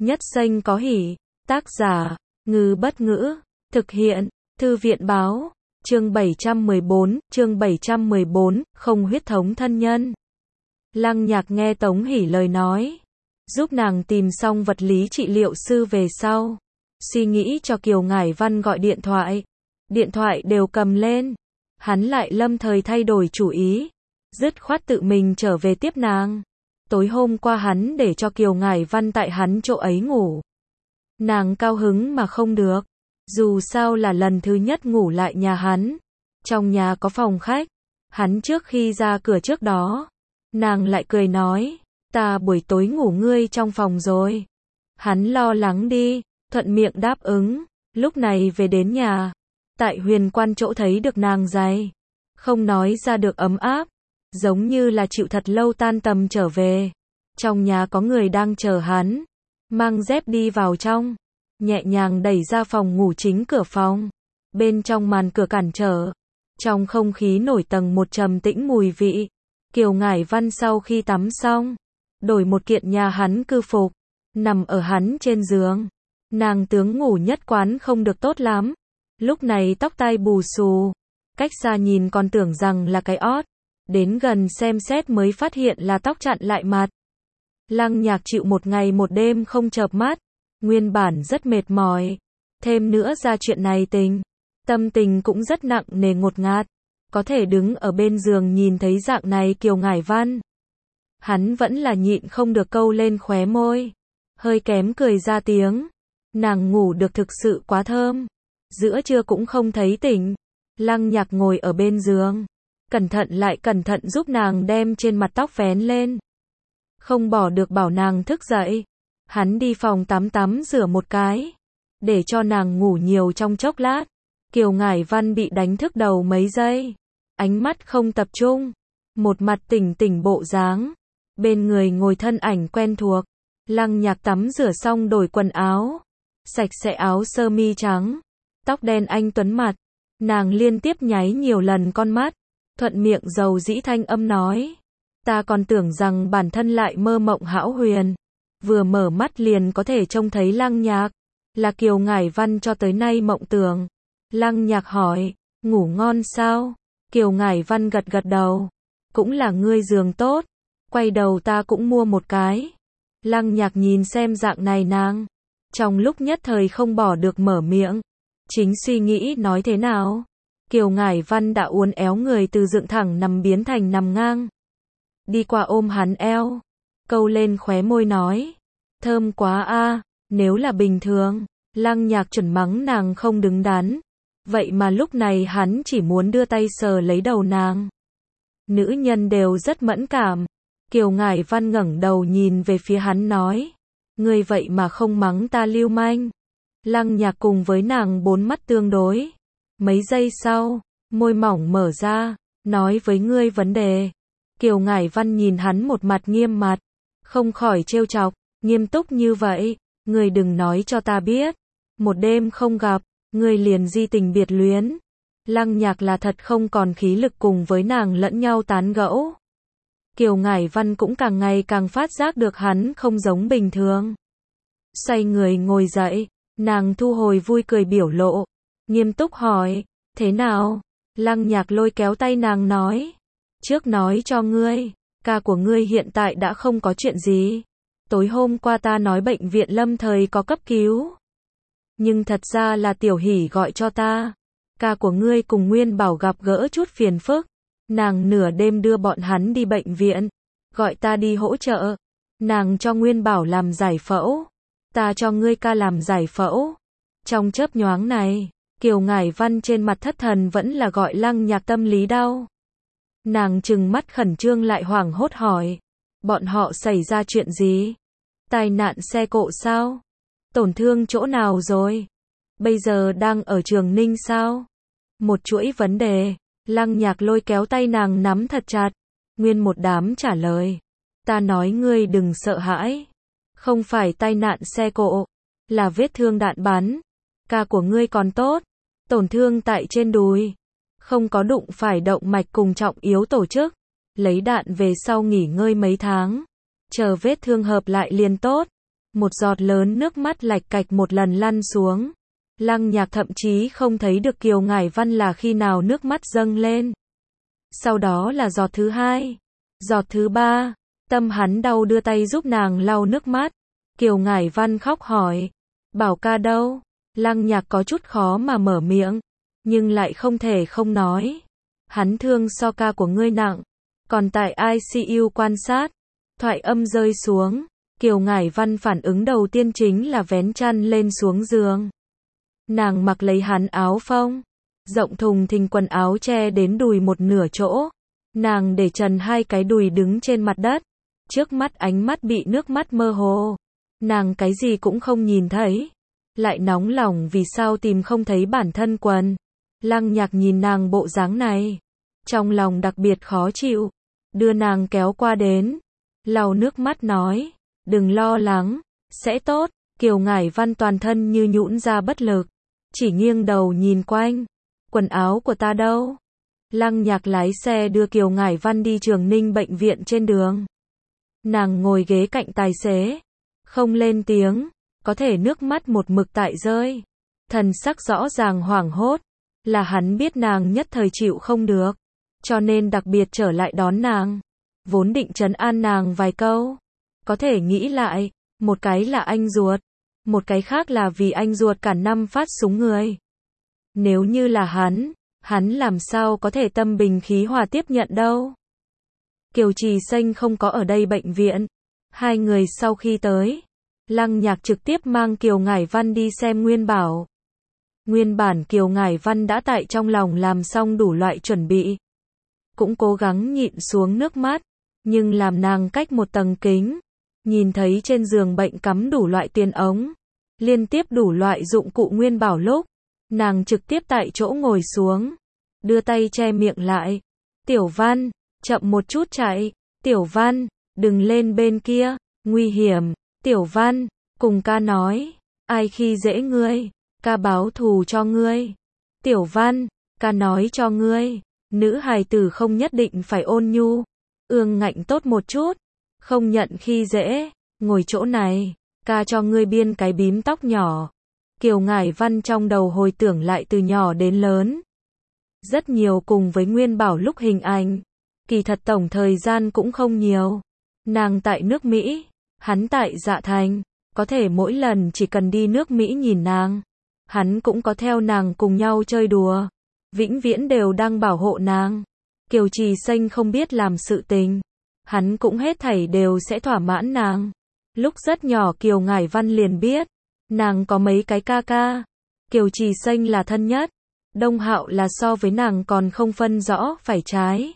Nhất danh có hỷ. Tác giả, Ngư Bất Ngữ. Thực hiện, Thư viện Báo. Chương 714, không huyết thống thân nhân. Lăng Nhạc nghe Tống Hỷ lời nói, giúp nàng tìm xong vật lý trị liệu sư về sau, suy nghĩ cho Kiều Ngải Văn gọi điện thoại đều cầm lên, hắn lại lâm thời thay đổi chủ ý, dứt khoát tự mình trở về tiếp nàng. Tối hôm qua hắn để cho Kiều Ngải Văn tại hắn chỗ ấy ngủ, nàng cao hứng mà không được, dù sao là lần thứ nhất ngủ lại nhà hắn, trong nhà có phòng khách, hắn trước khi ra cửa trước đó, nàng lại cười nói, ta buổi tối ngủ ngươi trong phòng rồi. Hắn lo lắng đi, thuận miệng đáp ứng, lúc này về đến nhà, tại Huyền Quan chỗ thấy được nàng giày, không nói ra được ấm áp, giống như là chịu thật lâu tan tầm trở về. Trong nhà có người đang chờ hắn, mang dép đi vào trong, nhẹ nhàng đẩy ra phòng ngủ chính cửa phòng, bên trong màn cửa cản trở, trong không khí nổi tầng một trầm tĩnh mùi vị. Kiều Ngải Văn sau khi tắm xong, đổi một kiện nhà hắn cư phục, nằm ở hắn trên giường. Nàng tướng ngủ nhất quán không được tốt lắm, lúc này tóc tai bù xù, cách xa nhìn còn tưởng rằng là cái ót, đến gần xem xét mới phát hiện là tóc chặn lại mặt. Lăng Nhạc chịu một ngày một đêm không chợp mắt, nguyên bản rất mệt mỏi, thêm nữa ra chuyện này tâm tình cũng rất nặng nề ngột ngạt. Có thể đứng ở bên giường nhìn thấy dạng này Kiều Ngải Văn, hắn vẫn là nhịn không được câu lên khóe môi, hơi kém cười ra tiếng. Nàng ngủ được thực sự quá thơm, giữa trưa cũng không thấy tỉnh. Lăng Nhạc ngồi ở bên giường, cẩn thận giúp nàng đem trên mặt tóc vén lên, không bỏ được bảo nàng thức dậy. Hắn đi phòng tắm rửa một cái, để cho nàng ngủ nhiều trong chốc lát. Kiều Ngải Văn bị đánh thức đầu mấy giây, ánh mắt không tập trung, một mặt tỉnh bộ dáng, bên người ngồi thân ảnh quen thuộc. Lăng Nhạc tắm rửa xong đổi quần áo, sạch sẽ áo sơ mi trắng, tóc đen anh tuấn mặt, nàng liên tiếp nháy nhiều lần con mắt, thuận miệng dầu dĩ thanh âm nói, ta còn tưởng rằng bản thân lại mơ mộng hão huyền, vừa mở mắt liền có thể trông thấy Lăng Nhạc, là Kiều Ngải Văn cho tới nay mộng tưởng. Lăng Nhạc hỏi, ngủ ngon sao? Kiều Ngải Văn gật đầu, cũng là ngươi giường tốt, quay đầu ta cũng mua một cái. Lăng Nhạc nhìn xem dạng này nàng, trong lúc nhất thời không bỏ được mở miệng, chính suy nghĩ nói thế nào. Kiều Ngải Văn đã uốn éo người từ dựng thẳng nằm biến thành nằm ngang, đi qua ôm hắn eo, câu lên khóe môi nói, thơm quá a. Nếu là bình thường, Lăng Nhạc chuẩn mắng nàng không đứng đắn, vậy mà lúc này hắn chỉ muốn đưa tay sờ lấy đầu nàng. Nữ nhân đều rất mẫn cảm. Kiều Ngải Văn ngẩng đầu nhìn về phía hắn nói, ngươi vậy mà không mắng ta lưu manh. Lăng Nhạc cùng với nàng bốn mắt tương đối, mấy giây sau, môi mỏng mở ra, nói với ngươi vấn đề. Kiều Ngải Văn nhìn hắn một mặt nghiêm mặt, không khỏi trêu chọc, nghiêm túc như vậy, ngươi đừng nói cho ta biết, một đêm không gặp, ngươi liền di tình biệt luyến. Lăng Nhạc là thật không còn khí lực cùng với nàng lẫn nhau tán gẫu. Kiều Ngải Văn cũng càng ngày càng phát giác được hắn không giống bình thường. Xoay người ngồi dậy, nàng thu hồi vui cười biểu lộ, nghiêm túc hỏi, thế nào? Lăng Nhạc lôi kéo tay nàng nói, trước nói cho ngươi, ca của ngươi hiện tại đã không có chuyện gì. Tối hôm qua ta nói bệnh viện lâm thời có cấp cứu, nhưng thật ra là Tiểu Hỷ gọi cho ta. Ca của ngươi cùng Nguyên Bảo gặp gỡ chút phiền phức, nàng nửa đêm đưa bọn hắn đi bệnh viện, gọi ta đi hỗ trợ. Nàng cho Nguyên Bảo làm giải phẫu, ta cho ngươi ca làm giải phẫu. Trong chớp nhoáng này, Kiều Ngải Văn trên mặt thất thần vẫn là gọi Lăng Nhạc tâm lý đau. Nàng trừng mắt khẩn trương lại hoảng hốt hỏi, bọn họ xảy ra chuyện gì? Tai nạn xe cộ sao? Tổn thương chỗ nào rồi? Bây giờ đang ở Trường Ninh sao? Một chuỗi vấn đề. Lăng Nhạc lôi kéo tay nàng nắm thật chặt, nguyên một đám trả lời. Ta nói ngươi đừng sợ hãi, không phải tai nạn xe cộ, là vết thương đạn bắn. Ca của ngươi còn tốt, tổn thương tại trên đùi, không có đụng phải động mạch cùng trọng yếu tổ chức. Lấy đạn về sau nghỉ ngơi mấy tháng, chờ vết thương hợp lại liền tốt. Một giọt lớn nước mắt lạch cạch một lần lăn xuống. Lăng Nhạc thậm chí không thấy được Kiều Ngải Văn là khi nào nước mắt dâng lên. Sau đó là giọt thứ hai, giọt thứ ba, tâm hắn đau đưa tay giúp nàng lau nước mắt. Kiều Ngải Văn khóc hỏi, Bảo ca đâu? Lăng Nhạc có chút khó mà mở miệng, nhưng lại không thể không nói. Hắn thương so ca của ngươi nặng, còn tại ICU quan sát. Thoại âm rơi xuống, Kiều Ngải Văn phản ứng đầu tiên chính là vén chăn lên xuống giường. Nàng mặc lấy hắn áo phông, rộng thùng thình quần áo che đến đùi một nửa chỗ. Nàng để trần hai cái đùi đứng trên mặt đất. Trước mắt ánh mắt bị nước mắt mơ hồ. Nàng cái gì cũng không nhìn thấy. Lại nóng lòng vì sao tìm không thấy bản thân quần. Lăng Nhạc nhìn nàng bộ dáng này, trong lòng đặc biệt khó chịu. Đưa nàng kéo qua đến, lau nước mắt nói, đừng lo lắng, sẽ tốt. Kiều Ngải Văn toàn thân như nhũn ra bất lực, chỉ nghiêng đầu nhìn quanh. Quần áo của ta đâu? Lăng Nhạc lái xe đưa Kiều Ngải Văn đi Trường Ninh bệnh viện trên đường. Nàng ngồi ghế cạnh tài xế, không lên tiếng, có thể nước mắt một mực tại rơi. Thần sắc rõ ràng hoảng hốt, là hắn biết nàng nhất thời chịu không được, cho nên đặc biệt trở lại đón nàng. Vốn định trấn an nàng vài câu, có thể nghĩ lại, một cái là anh ruột, một cái khác là vì anh ruột cả năm phát súng người. Nếu như là hắn làm sao có thể tâm bình khí hòa tiếp nhận đâu. Kiều Trì Xanh không có ở đây bệnh viện. Hai người sau khi tới, Lăng Nhạc trực tiếp mang Kiều Ngải Văn đi xem Nguyên Bảo. Nguyên bản Kiều Ngải Văn đã tại trong lòng làm xong đủ loại chuẩn bị, cũng cố gắng nhịn xuống nước mắt, nhưng làm nàng cách một tầng kính, nhìn thấy trên giường bệnh cắm đủ loại tiền ống, liên tiếp đủ loại dụng cụ Nguyên Bảo lúc, nàng trực tiếp tại chỗ ngồi xuống, đưa tay che miệng lại. Tiểu Văn, chậm một chút chạy. Tiểu Văn, đừng lên bên kia, nguy hiểm. Tiểu Văn, cùng ca nói, ai khi dễ ngươi, ca báo thù cho ngươi. Tiểu Văn, ca nói cho ngươi, nữ hài tử không nhất định phải ôn nhu, ương ngạnh tốt một chút, không nhận khi dễ, ngồi chỗ này, ca cho ngươi biên cái bím tóc nhỏ. Kiều Ngải Văn trong đầu hồi tưởng lại từ nhỏ đến lớn, rất nhiều cùng với Nguyên Bảo lúc hình ảnh, kỳ thật tổng thời gian cũng không nhiều. Nàng tại nước Mỹ, hắn tại Dạ Thành, có thể mỗi lần chỉ cần đi nước Mỹ nhìn nàng, hắn cũng có theo nàng cùng nhau chơi đùa, vĩnh viễn đều đang bảo hộ nàng. Kiều Trì Xanh không biết làm sự tình, hắn cũng hết thảy đều sẽ thỏa mãn nàng. Lúc rất nhỏ Kiều Ngải Văn liền biết, nàng có mấy cái ca ca. Kiều Trì Xanh là thân nhất, Đông Hạo là so với nàng còn không phân rõ phải trái,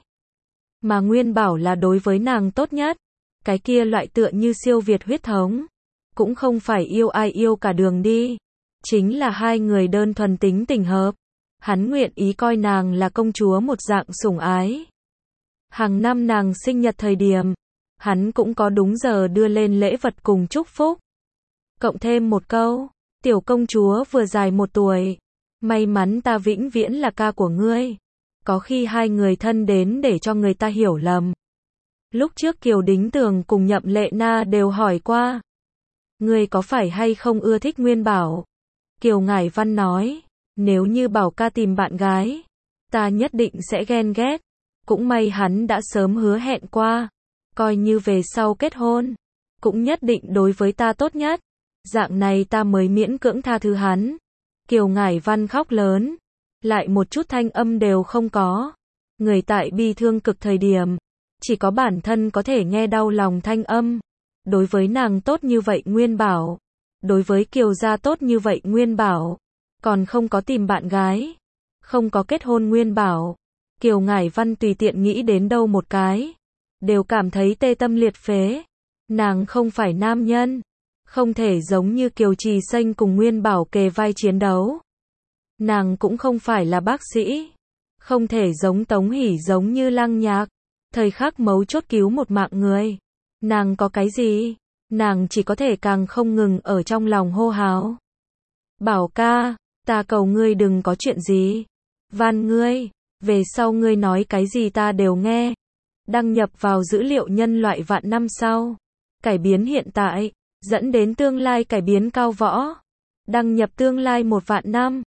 mà Nguyên Bảo là đối với nàng tốt nhất. Cái kia loại tựa như siêu việt huyết thống, cũng không phải yêu ai yêu cả đường đi, chính là hai người đơn thuần tính tình hợp. Hắn nguyện ý coi nàng là công chúa một dạng sủng ái. Hàng năm nàng sinh nhật thời điểm, hắn cũng có đúng giờ đưa lên lễ vật cùng chúc phúc. Cộng thêm một câu, tiểu công chúa vừa dài 1 tuổi, may mắn ta vĩnh viễn là ca của ngươi. Có khi hai người thân đến để cho người ta hiểu lầm. Lúc trước Kiều Đính Tường cùng Nhậm Lệ Na đều hỏi qua, ngươi có phải hay không ưa thích Nguyên Bảo? Kiều Ngải Văn nói, nếu như Bảo ca tìm bạn gái, ta nhất định sẽ ghen ghét. Cũng may hắn đã sớm hứa hẹn qua, coi như về sau kết hôn, cũng nhất định đối với ta tốt nhất. Dạng này ta mới miễn cưỡng tha thứ hắn. Kiều Ngải Văn khóc lớn, lại một chút thanh âm đều không có. Người tại bi thương cực thời điểm, chỉ có bản thân có thể nghe đau lòng thanh âm. Đối với nàng tốt như vậy Nguyên Bảo, đối với Kiều gia tốt như vậy Nguyên Bảo, còn không có tìm bạn gái, không có kết hôn Nguyên Bảo. Kiều Ngải Văn tùy tiện nghĩ đến đâu một cái, đều cảm thấy tê tâm liệt phế. Nàng không phải nam nhân, không thể giống như Kiều Trì Xanh cùng Nguyên Bảo kề vai chiến đấu. Nàng cũng không phải là bác sĩ, không thể giống Tống Hỷ giống như Lăng Nhạc, thời khắc mấu chốt cứu một mạng người. Nàng có cái gì? Nàng chỉ có thể càng không ngừng ở trong lòng hô hào. Bảo ca, ta cầu ngươi đừng có chuyện gì. Van ngươi, về sau ngươi nói cái gì ta đều nghe. Đăng nhập vào dữ liệu nhân loại vạn năm sau. Cải biến hiện tại. dẫn đến tương lai cải biến cao võ. Đăng nhập tương lai 1 vạn năm.